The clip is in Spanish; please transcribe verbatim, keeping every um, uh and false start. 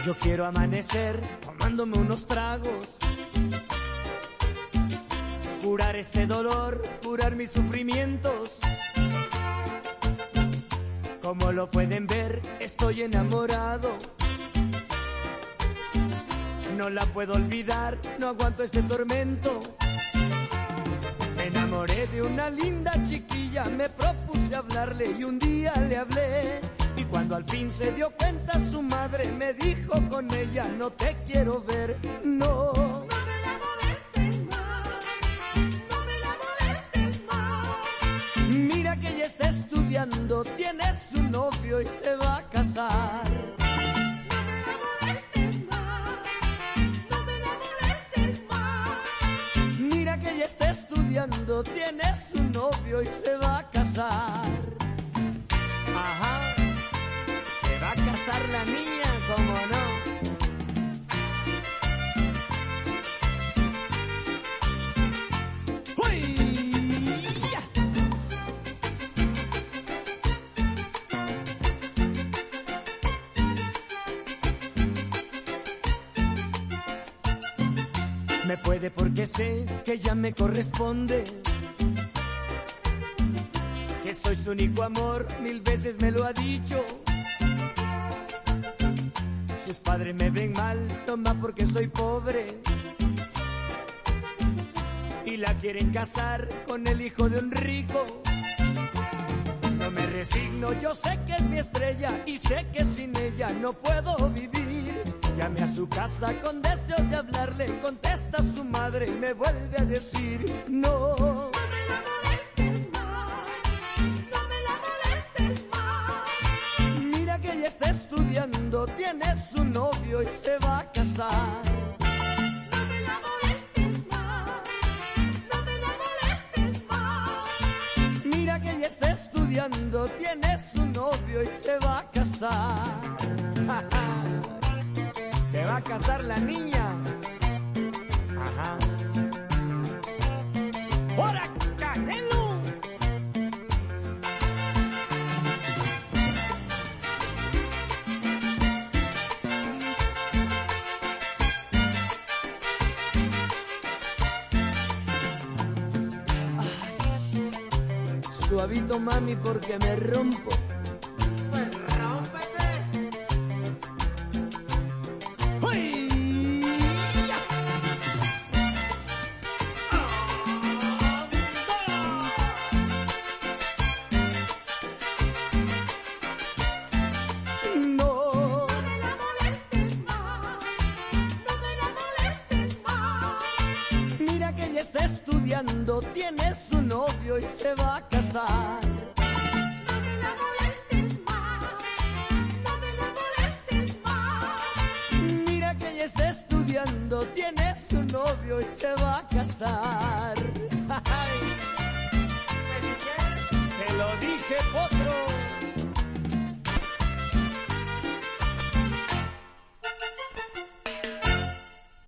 Yo quiero amanecer tomándome unos tragos, curar este dolor, curar mis sufrimientos. Como lo pueden ver, estoy enamorado. No la puedo olvidar, no aguanto este tormento. Me enamoré de una linda chiquilla, me propuse hablarle y un día le hablé. Y cuando al fin se dio cuenta su madre, me dijo con ella, no te quiero ver, no. No me la molestes más, no me la molestes más. Mira que ella está estudiando, tiene su novio y se va a casar. No me la molestes más, no me la molestes más. Mira que ella está estudiando, tiene su novio y se va a casar. Ajá. Se va a casar la niña, como no. ¡Uy! ¡Ya! Me puede porque sé que ya me corresponde, que soy su único amor, mil veces me lo ha dicho. Sus padres me ven mal, toma porque soy pobre, y la quieren casar con el hijo de un rico. No me resigno, yo sé que es mi estrella y sé que sin ella no puedo vivir. Llame a su casa con deseos de hablarle, contesta a su madre y me vuelve a decir no. No me la molestes más, no me la molestes más. Mira que ella está estudiando, tiene su novio y se va a casar. No me la molestes más, no me la molestes más. Mira que ella está estudiando, tiene su novio y se va a casar. Se va a casar la niña. Ajá. ¡Hora, Canelo! Ay, suavito mami porque me rompo. Pues rómpete. Tiene su novio y se va a casar. No me la molestes más, no me la molestes más. Mira que ella está estudiando, tiene su novio y se va a casar. Pues si quieres, te lo dije, potro.